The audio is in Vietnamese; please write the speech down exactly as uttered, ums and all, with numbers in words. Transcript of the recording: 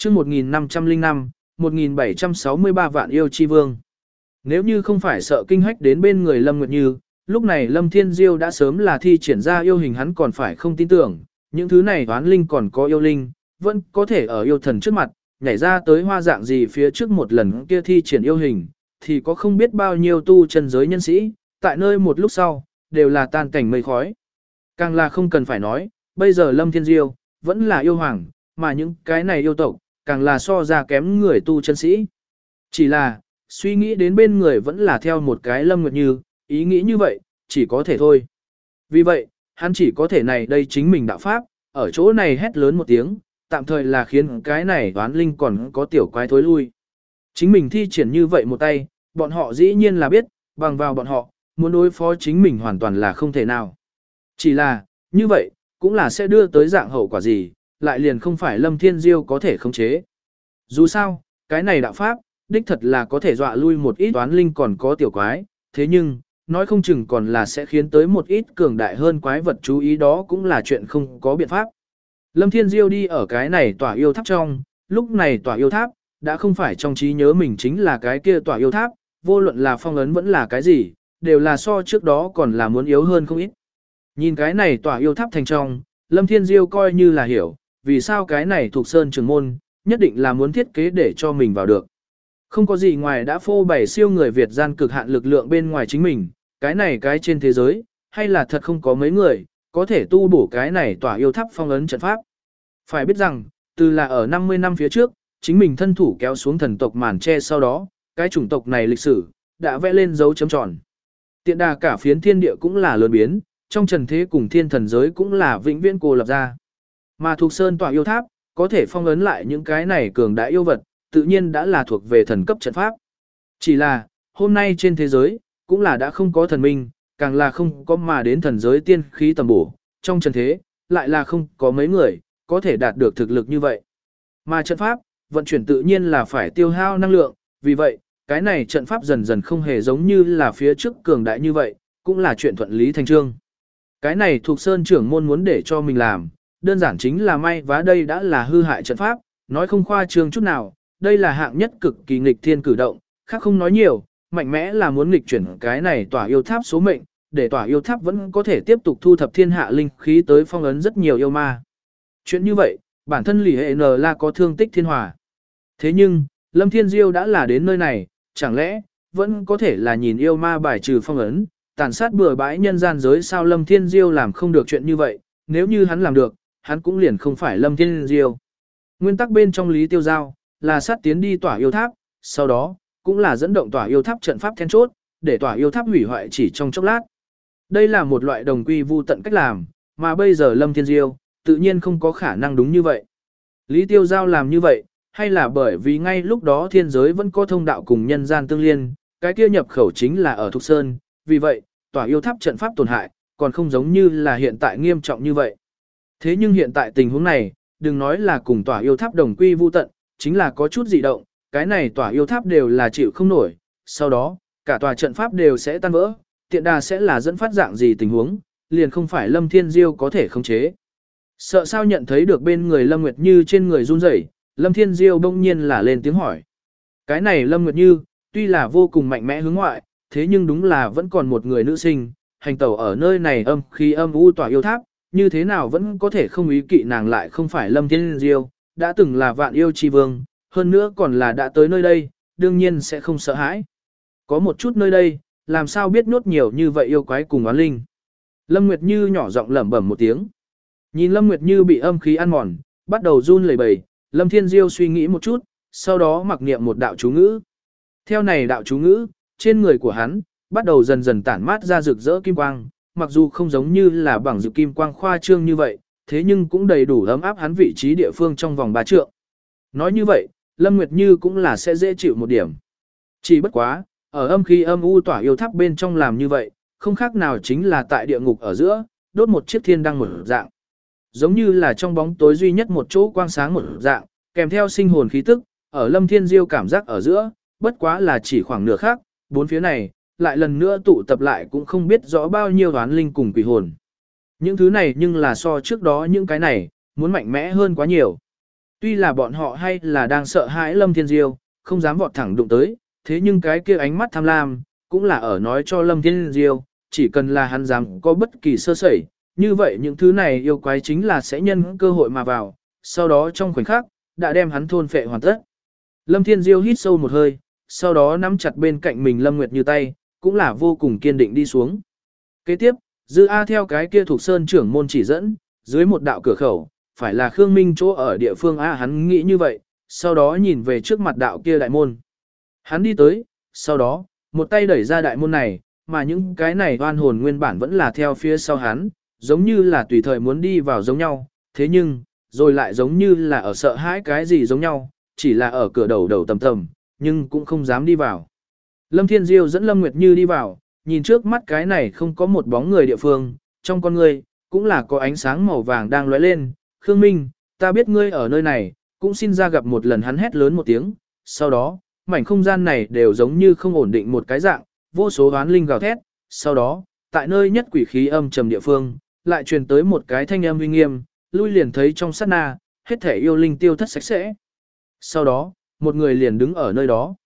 chương một nghìn năm trăm lẻ năm, một nghìn bảy trăm sáu mươi ba vạn yêu chi vương. Nếu như không phải sợ kinh hách đến bên người Lâm Nguyệt Như, lúc này Lâm Thiên Diêu đã sớm là thi triển ra yêu hình, hắn còn phải không tin tưởng, những thứ này oán linh còn có yêu linh, vẫn có thể ở yêu thần trước mặt, nhảy ra tới hoa dạng gì phía trước một lần kia thi triển yêu hình, thì có không biết bao nhiêu tu chân giới nhân sĩ, tại nơi một lúc sau, đều là tan cảnh mây khói. Càng là không cần phải nói, bây giờ Lâm Thiên Diêu, vẫn là yêu hoàng, mà những cái này yêu tộc, càng là so ra kém người tu chân sĩ. Chỉ là, suy nghĩ đến bên người vẫn là theo một cái Lâm Nguyệt Như, ý nghĩ như vậy, chỉ có thể thôi. Vì vậy, hắn chỉ có thể này đây chính mình đạo pháp, ở chỗ này hét lớn một tiếng, tạm thời là khiến cái này oán linh còn có tiểu quái thối lui. Chính mình thi triển như vậy một tay, bọn họ dĩ nhiên là biết, bằng vào bọn họ, muốn đối phó chính mình hoàn toàn là không thể nào. Chỉ là, như vậy, cũng là sẽ đưa tới dạng hậu quả gì, lại liền không phải Lâm Thiên Diêu có thể khống chế. Dù sao, cái này đạo pháp, đích thật là có thể dọa lui một ít toán linh còn có tiểu quái, thế nhưng, nói không chừng còn là sẽ khiến tới một ít cường đại hơn quái vật chú ý, đó cũng là chuyện không có biện pháp. Lâm Thiên Diêu đi ở cái này tỏa yêu tháp trong, lúc này tỏa yêu tháp, đã không phải trong trí nhớ mình chính là cái kia tỏa yêu tháp, vô luận là phong ấn vẫn là cái gì, đều là so trước đó còn là muốn yếu hơn không ít. Nhìn cái này tỏa yêu tháp thành trong, Lâm Thiên Diêu coi như là hiểu, vì sao cái này thuộc sơn trường môn, nhất định là muốn thiết kế để cho mình vào được. Không có gì ngoài đã phô bày siêu người Việt gian cực hạn lực lượng bên ngoài chính mình, cái này cái trên thế giới, hay là thật không có mấy người, có thể tu bổ cái này tỏa yêu tháp phong ấn trận pháp. Phải biết rằng, từ là ở năm mươi năm phía trước, chính mình thân thủ kéo xuống thần tộc màn che sau đó, cái chủng tộc này lịch sử, đã vẽ lên dấu chấm tròn. Tiện đà cả phiến thiên địa cũng là lớn biến, trong trần thế cùng thiên thần giới cũng là vĩnh viễn cô lập ra. Mà thuộc sơn tỏa yêu tháp, có thể phong ấn lại những cái này cường đại yêu vật, tự nhiên đã là thuộc về thần cấp trận pháp. Chỉ là, hôm nay trên thế giới, cũng là đã không có thần minh, càng là không có mà đến thần giới tiên khí tầm bổ, trong trần thế, lại là không có mấy người, có thể đạt được thực lực như vậy. Mà trận pháp, vận chuyển tự nhiên là phải tiêu hao năng lượng, vì vậy, cái này trận pháp dần dần không hề giống như là phía trước cường đại như vậy, cũng là chuyện thuận lý thành trương. Cái này thuộc sơn trưởng môn muốn để cho mình làm, đơn giản chính là may vá đây đã là hư hại trận pháp, nói không khoa trương chút nào, đây là hạng nhất cực kỳ nghịch thiên cử động, khác không nói nhiều, mạnh mẽ là muốn nghịch chuyển cái này tỏa yêu tháp số mệnh, để tỏa yêu tháp vẫn có thể tiếp tục thu thập thiên hạ linh khí tới phong ấn rất nhiều yêu ma. Chuyện như vậy, bản thân Lý Hệ N là có thương tích thiên hòa. Thế nhưng, Lâm Thiên Diêu đã là đến nơi này, chẳng lẽ, vẫn có thể là nhìn yêu ma bài trừ phong ấn, tàn sát bừa bãi nhân gian giới sao Lâm Thiên Diêu làm không được chuyện như vậy, nếu như hắn làm được, hắn cũng liền không phải Lâm Thiên Diêu. Nguyên tắc bên trong Lý Tiêu Giao, là sát tiến đi tỏa yêu tháp, sau đó, cũng là dẫn động tỏa yêu tháp trận pháp then chốt, để tỏa yêu tháp hủy hoại chỉ trong chốc lát. Đây là một loại đồng quy vu tận cách làm, mà bây giờ Lâm Thiên Diêu, tự nhiên không có khả năng đúng như vậy. Lý Tiêu Giao làm như vậy, hay là bởi vì ngay lúc đó thiên giới vẫn có thông đạo cùng nhân gian tương liên, cái kia nhập khẩu chính là ở Thục Sơn, vì vậy, tỏa yêu tháp trận pháp tổn hại, còn không giống như là hiện tại nghiêm trọng như vậy. Thế nhưng hiện tại tình huống này, đừng nói là cùng tỏa yêu tháp đồng quy vu tận, chính là có chút dị động, cái này tỏa yêu tháp đều là chịu không nổi, sau đó, cả tòa trận pháp đều sẽ tan vỡ, tiện đà sẽ là dẫn phát dạng gì tình huống, liền không phải Lâm Thiên Diêu có thể khống chế. Sợ sao nhận thấy được bên người Lâm Nguyệt Như trên người run rẩy, Lâm Thiên Diêu bỗng nhiên là lên tiếng hỏi. Cái này Lâm Nguyệt Như, tuy là vô cùng mạnh mẽ hướng ngoại, thế nhưng đúng là vẫn còn một người nữ sinh, hành tẩu ở nơi này âm khí âm u tỏa yêu tháp, như thế nào vẫn có thể không ý kỵ nàng lại không phải Lâm Thiên Diêu, đã từng là vạn yêu chi vương, hơn nữa còn là đã tới nơi đây, đương nhiên sẽ không sợ hãi. Có một chút nơi đây, làm sao biết nốt nhiều như vậy yêu quái cùng oán linh. Lâm Nguyệt Như nhỏ giọng lẩm bẩm một tiếng. Nhìn Lâm Nguyệt Như bị âm khí ăn mòn, bắt đầu run lẩy bẩy, Lâm Thiên Diêu suy nghĩ một chút, sau đó mặc niệm một đạo chú ngữ. Theo này đạo chú ngữ, trên người của hắn, bắt đầu dần dần tản mát ra rực rỡ kim quang, mặc dù không giống như là bằng dự kim quang khoa trương như vậy, thế nhưng cũng đầy đủ ấm áp hắn vị trí địa phương trong vòng ba trượng. Nói như vậy, Lâm Nguyệt Như cũng là sẽ dễ chịu một điểm. Chỉ bất quá, ở âm khí âm u tỏa yêu tháp bên trong làm như vậy, không khác nào chính là tại địa ngục ở giữa, đốt một chiếc thiên đăng một dạng. Giống như là trong bóng tối duy nhất một chỗ quang sáng một dạng, kèm theo sinh hồn khí tức, ở Lâm Thiên Diêu cảm giác ở giữa, bất quá là chỉ khoảng nửa khác, bốn phía này, lại lần nữa tụ tập lại cũng không biết rõ bao nhiêu đoán linh cùng quỷ hồn. Những thứ này nhưng là so trước đó những cái này, muốn mạnh mẽ hơn quá nhiều. Tuy là bọn họ hay là đang sợ hãi Lâm Thiên Diêu, không dám vọt thẳng đụng tới, thế nhưng cái kia ánh mắt tham lam, cũng là ở nói cho Lâm Thiên Diêu, chỉ cần là hắn dám có bất kỳ sơ sẩy, như vậy những thứ này yêu quái chính là sẽ nhân cơ hội mà vào, sau đó trong khoảnh khắc, đã đem hắn thôn phệ hoàn tất. Lâm Thiên Diêu hít sâu một hơi, sau đó nắm chặt bên cạnh mình Lâm Nguyệt Như tay, cũng là vô cùng kiên định đi xuống. Kế tiếp, Dư A theo cái kia thuộc sơn trưởng môn chỉ dẫn, dưới một đạo cửa khẩu, phải là Khương Minh chỗ ở địa phương A hắn nghĩ như vậy, sau đó nhìn về trước mặt đạo kia đại môn. Hắn đi tới, sau đó, một tay đẩy ra đại môn này, mà những cái này oan hồn nguyên bản vẫn là theo phía sau hắn, giống như là tùy thời muốn đi vào giống nhau, thế nhưng, rồi lại giống như là ở sợ hãi cái gì giống nhau, chỉ là ở cửa đầu đầu tầm tầm, nhưng cũng không dám đi vào. Lâm Thiên Diêu dẫn Lâm Nguyệt Như đi vào, nhìn trước mắt cái này không có một bóng người địa phương, trong con người, cũng là có ánh sáng màu vàng đang lóe lên. Khương Minh, ta biết ngươi ở nơi này, cũng xin ra gặp một lần. Hắn hét lớn một tiếng, sau đó, mảnh không gian này đều giống như không ổn định một cái dạng, vô số oán linh gào thét, sau đó, tại nơi nhất quỷ khí âm trầm địa phương, lại truyền tới một cái thanh âm uy nghiêm, lui liền thấy trong sát na, hết thể yêu linh tiêu thất sạch sẽ. Sau đó, một người liền đứng ở nơi đó.